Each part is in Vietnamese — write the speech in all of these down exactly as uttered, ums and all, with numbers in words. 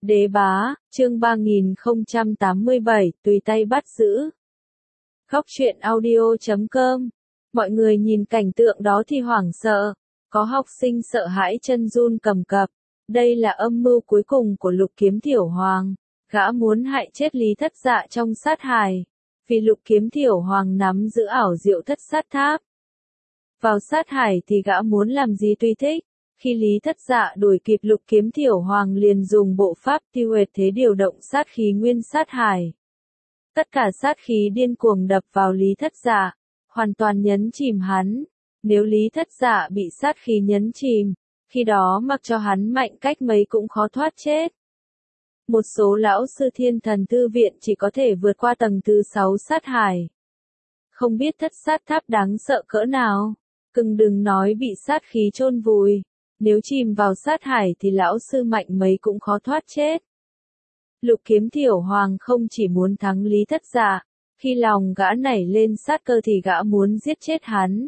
Đế bá, chương ba nghìn không trăm tám mươi bảy, tùy tay bắt giữ. Góc truyện audio chấm com. Mọi người nhìn cảnh tượng đó thì hoảng sợ. Có học sinh sợ hãi chân run cầm cập. Đây là âm mưu cuối cùng của Lục Kiếm Thiểu Hoàng. Gã muốn hại chết Lý Thất Dạ trong sát hài. Vì Lục Kiếm Thiểu Hoàng nắm giữ ảo diệu thất sát tháp. Vào sát hải thì gã muốn làm gì tùy thích. Khi Lý Thất Dạ đuổi kịp Lục Kiếm Thiểu Hoàng liền dùng bộ pháp tiêu huyệt thế điều động sát khí nguyên sát hải. Tất cả sát khí điên cuồng đập vào Lý Thất Dạ, hoàn toàn nhấn chìm hắn. Nếu Lý Thất Dạ bị sát khí nhấn chìm, khi đó mặc cho hắn mạnh cách mấy cũng khó thoát chết. Một số lão sư Thiên Thần Thư Viện chỉ có thể vượt qua tầng thứ sáu sát hải. Không biết thất sát tháp đáng sợ cỡ nào, cưng đừng nói bị sát khí chôn vùi. Nếu chìm vào sát hải thì lão sư mạnh mấy cũng khó thoát chết. Lục Kiếm Thiểu Hoàng không chỉ muốn thắng Lý Thất Dạ, khi lòng gã nảy lên sát cơ thì gã muốn giết chết hắn.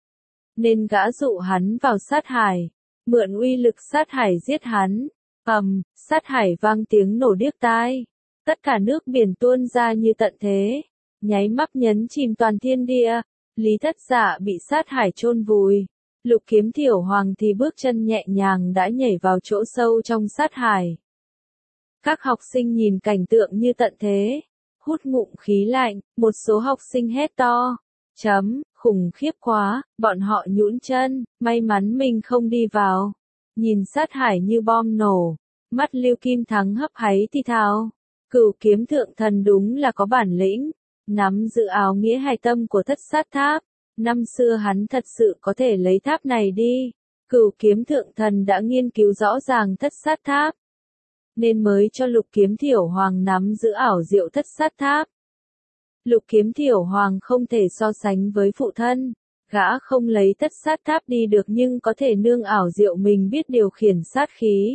Nên gã dụ hắn vào sát hải, mượn uy lực sát hải giết hắn. Ầm, sát hải vang tiếng nổ điếc tai. Tất cả nước biển tuôn ra như tận thế, nháy mắt nhấn chìm toàn thiên địa. Lý Thất Dạ bị sát hải chôn vùi. Lục Kiếm Thiểu Hoàng thì bước chân nhẹ nhàng đã nhảy vào chỗ sâu trong sát hải. Các học sinh nhìn cảnh tượng như tận thế, hút ngụm khí lạnh, một số học sinh hét to. Chấm, khủng khiếp quá, bọn họ nhũn chân, may mắn mình không đi vào. Nhìn sát hải như bom nổ, mắt Lưu Kim Thắng hấp háy thì thào. Cửu Kiếm Thượng Thần đúng là có bản lĩnh, nắm giữ áo nghĩa hài tâm của thất sát tháp. Năm xưa hắn thật sự có thể lấy tháp này đi. Cửu Kiếm Thượng Thần đã nghiên cứu rõ ràng thất sát tháp, nên mới cho Lục Kiếm Thiểu Hoàng nắm giữ ảo diệu thất sát tháp. Lục Kiếm Thiểu Hoàng không thể so sánh với phụ thân. Gã không lấy thất sát tháp đi được nhưng có thể nương ảo diệu mình biết điều khiển sát khí.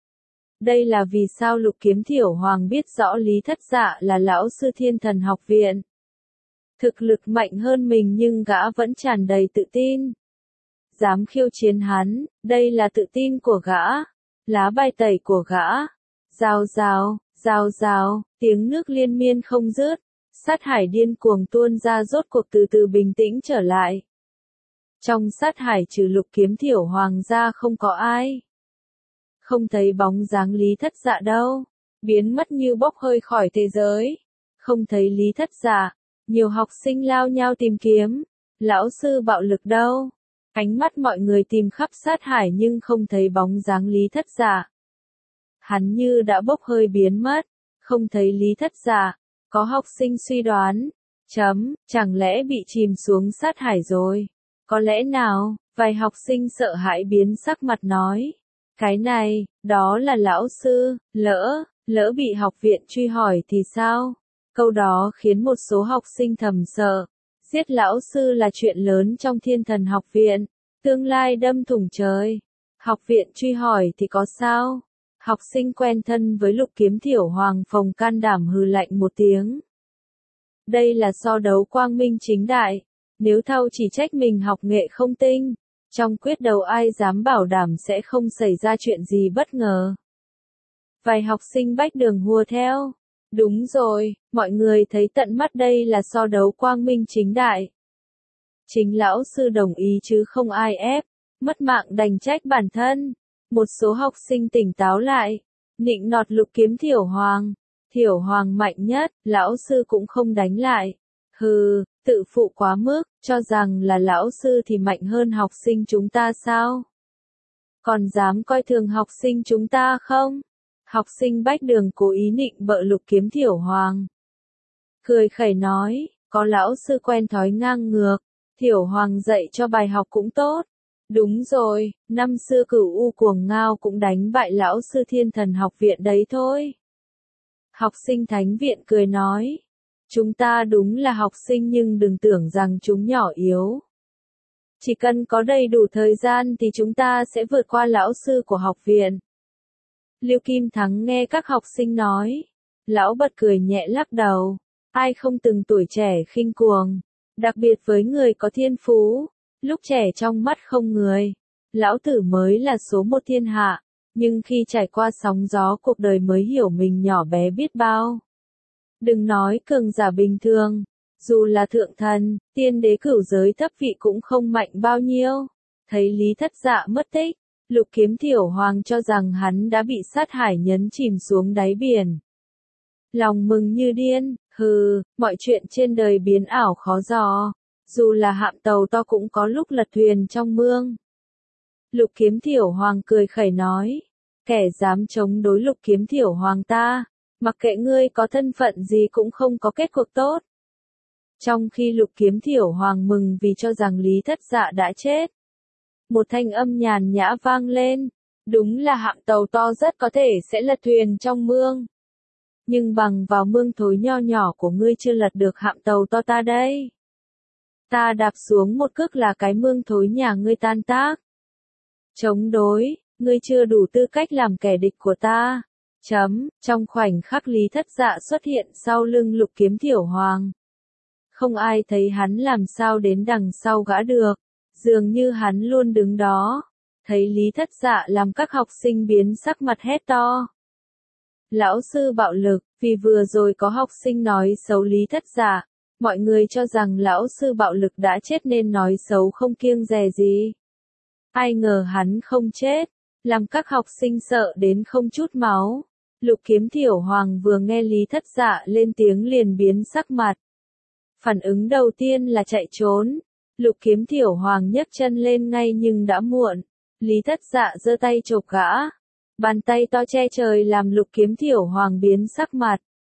Đây là vì sao Lục Kiếm Thiểu Hoàng biết rõ Lý Thất Dạ là lão sư Thiên Thần Học Viện. Thực lực mạnh hơn mình nhưng gã vẫn tràn đầy tự tin. Dám khiêu chiến hắn, đây là tự tin của gã. Lá bài tẩy của gã. Rào rào, rào rào, tiếng nước liên miên không dứt. Sát hải điên cuồng tuôn ra rốt cuộc từ từ bình tĩnh trở lại. Trong sát hải trừ Lục Kiếm Thiểu Hoàng ra không có ai. Không thấy bóng dáng Lý Thất Dạ đâu. Biến mất như bốc hơi khỏi thế giới. Không thấy Lý Thất Dạ. Nhiều học sinh lao nhau tìm kiếm. Lão sư bạo lực đâu? Ánh mắt mọi người tìm khắp sát hải nhưng không thấy bóng dáng Lý Thất Dạ. Hắn như đã bốc hơi biến mất. Không thấy Lý Thất Dạ. Có học sinh suy đoán. Chấm, chẳng lẽ bị chìm xuống sát hải rồi? Có lẽ nào? Vài học sinh sợ hãi biến sắc mặt nói. Cái này, đó là lão sư, lỡ, lỡ bị học viện truy hỏi thì sao? Câu đó khiến một số học sinh thầm sợ. Giết lão sư là chuyện lớn trong Thiên Thần Học Viện. Tương lai đâm thủng trời. Học viện truy hỏi thì có sao? Học sinh quen thân với Lục Kiếm Thiểu Hoàng phồng can đảm hừ lạnh một tiếng. Đây là so đấu quang minh chính đại. Nếu Thâu chỉ trách mình học nghệ không tinh, trong quyết đấu ai dám bảo đảm sẽ không xảy ra chuyện gì bất ngờ. Vài học sinh bách đường hùa theo. Đúng rồi, mọi người thấy tận mắt đây là so đấu quang minh chính đại. Chính lão sư đồng ý chứ không ai ép, mất mạng đành trách bản thân. Một số học sinh tỉnh táo lại, nịnh nọt Lục Kiếm Thiểu Hoàng. Thiểu Hoàng mạnh nhất, lão sư cũng không đánh lại. Hừ, tự phụ quá mức, cho rằng là lão sư thì mạnh hơn học sinh chúng ta sao? Còn dám coi thường học sinh chúng ta không? Học sinh bách đường cố ý nịnh bợ Lục Kiếm Thiểu Hoàng. Cười khẩy nói, có lão sư quen thói ngang ngược, Thiểu Hoàng dạy cho bài học cũng tốt. Đúng rồi, năm xưa Cửu U Cuồng Ngao cũng đánh bại lão sư Thiên Thần Học Viện đấy thôi. Học sinh Thánh Viện cười nói, chúng ta đúng là học sinh nhưng đừng tưởng rằng chúng nhỏ yếu. Chỉ cần có đầy đủ thời gian thì chúng ta sẽ vượt qua lão sư của học viện. Lưu Kim Thắng nghe các học sinh nói. Lão bật cười nhẹ lắc đầu. Ai không từng tuổi trẻ khinh cuồng. Đặc biệt với người có thiên phú. Lúc trẻ trong mắt không người. Lão tử mới là số một thiên hạ. Nhưng khi trải qua sóng gió cuộc đời mới hiểu mình nhỏ bé biết bao. Đừng nói cường giả bình thường, dù là thượng thần, tiên đế cửu giới thấp vị cũng không mạnh bao nhiêu. Thấy Lý Thất Dạ mất tích, Lục Kiếm Thiểu Hoàng cho rằng hắn đã bị sát hải nhấn chìm xuống đáy biển. Lòng mừng như điên, hừ, mọi chuyện trên đời biến ảo khó dò, dù là hạm tàu to cũng có lúc lật thuyền trong mương. Lục Kiếm Thiểu Hoàng cười khẩy nói, kẻ dám chống đối Lục Kiếm Thiểu Hoàng ta, mặc kệ ngươi có thân phận gì cũng không có kết cuộc tốt. Trong khi Lục Kiếm Thiểu Hoàng mừng vì cho rằng Lý Thất Dạ đã chết, một thanh âm nhàn nhã vang lên, đúng là hạm tàu to rất có thể sẽ lật thuyền trong mương. Nhưng bằng vào mương thối nho nhỏ của ngươi chưa lật được hạm tàu to ta đây. Ta đạp xuống một cước là cái mương thối nhà ngươi tan tác. Chống đối, ngươi chưa đủ tư cách làm kẻ địch của ta. Chấm, trong khoảnh khắc Lý Thất Dạ xuất hiện sau lưng Lục Kiếm Thiểu Hoàng. Không ai thấy hắn làm sao đến đằng sau gã được, dường như hắn luôn đứng đó. Thấy Lý Thất Dạ làm các học sinh biến sắc mặt hét to. Lão sư bạo lực, vì vừa rồi có học sinh nói xấu Lý Thất Dạ, mọi người cho rằng lão sư bạo lực đã chết nên nói xấu không kiêng dè gì. Ai ngờ hắn không chết, làm các học sinh sợ đến không chút máu. Lục Kiếm Thiểu Hoàng vừa nghe Lý Thất Dạ lên tiếng liền biến sắc mặt. Phản ứng đầu tiên là chạy trốn. Lục Kiếm Thiểu Hoàng nhấc chân lên ngay nhưng đã muộn. Lý Thất Dạ giơ tay chộp gã. Bàn tay to che trời làm Lục Kiếm Thiểu Hoàng biến sắc mặt.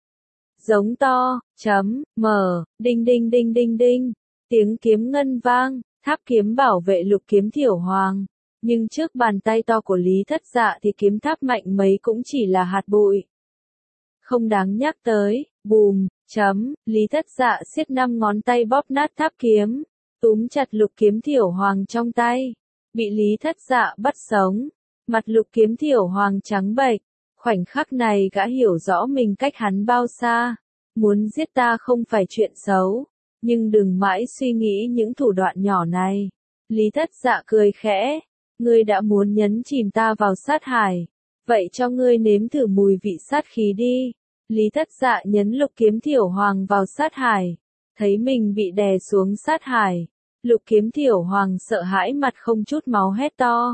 Giống to, chấm, mở, đinh đinh đinh đinh đinh. Tiếng kiếm ngân vang, tháp kiếm bảo vệ Lục Kiếm Thiểu Hoàng. Nhưng trước bàn tay to của Lý Thất Dạ thì kiếm tháp mạnh mấy cũng chỉ là hạt bụi. Không đáng nhắc tới, bùm, chấm, Lý Thất Dạ siết năm ngón tay bóp nát tháp kiếm, túm chặt Lục Kiếm Thiểu Hoàng trong tay. Bị Lý Thất Dạ bắt sống, mặt Lục Kiếm Thiểu Hoàng trắng bệch. Khoảnh khắc này gã hiểu rõ mình cách hắn bao xa. Muốn giết ta không phải chuyện xấu, nhưng đừng mãi suy nghĩ những thủ đoạn nhỏ này. Lý Thất Dạ cười khẽ. Ngươi đã muốn nhấn chìm ta vào sát hải, vậy cho ngươi nếm thử mùi vị sát khí đi. Lý Thất Dạ nhấn Lục Kiếm Thiểu Hoàng vào sát hải, thấy mình bị đè xuống sát hải. Lục Kiếm Thiểu Hoàng sợ hãi mặt không chút máu hét to.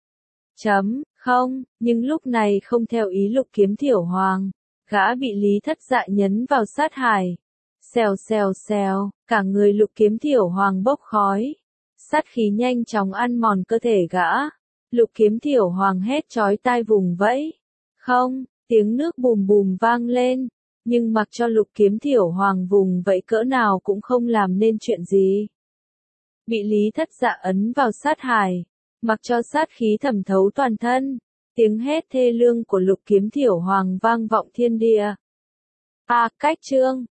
Chấm, không, nhưng lúc này không theo ý Lục Kiếm Thiểu Hoàng, gã bị Lý Thất Dạ nhấn vào sát hải. Xèo xèo xèo, cả người Lục Kiếm Thiểu Hoàng bốc khói. Sát khí nhanh chóng ăn mòn cơ thể gã. Lục Kiếm Thiểu Hoàng hét chói tai vùng vẫy. Không, tiếng nước bùm bùm vang lên. Nhưng mặc cho Lục Kiếm Thiểu Hoàng vùng vẫy cỡ nào cũng không làm nên chuyện gì. Bị Lý Thất Dạ ấn vào sát hải. Mặc cho sát khí thẩm thấu toàn thân. Tiếng hét thê lương của Lục Kiếm Thiểu Hoàng vang vọng thiên địa. A cách chương.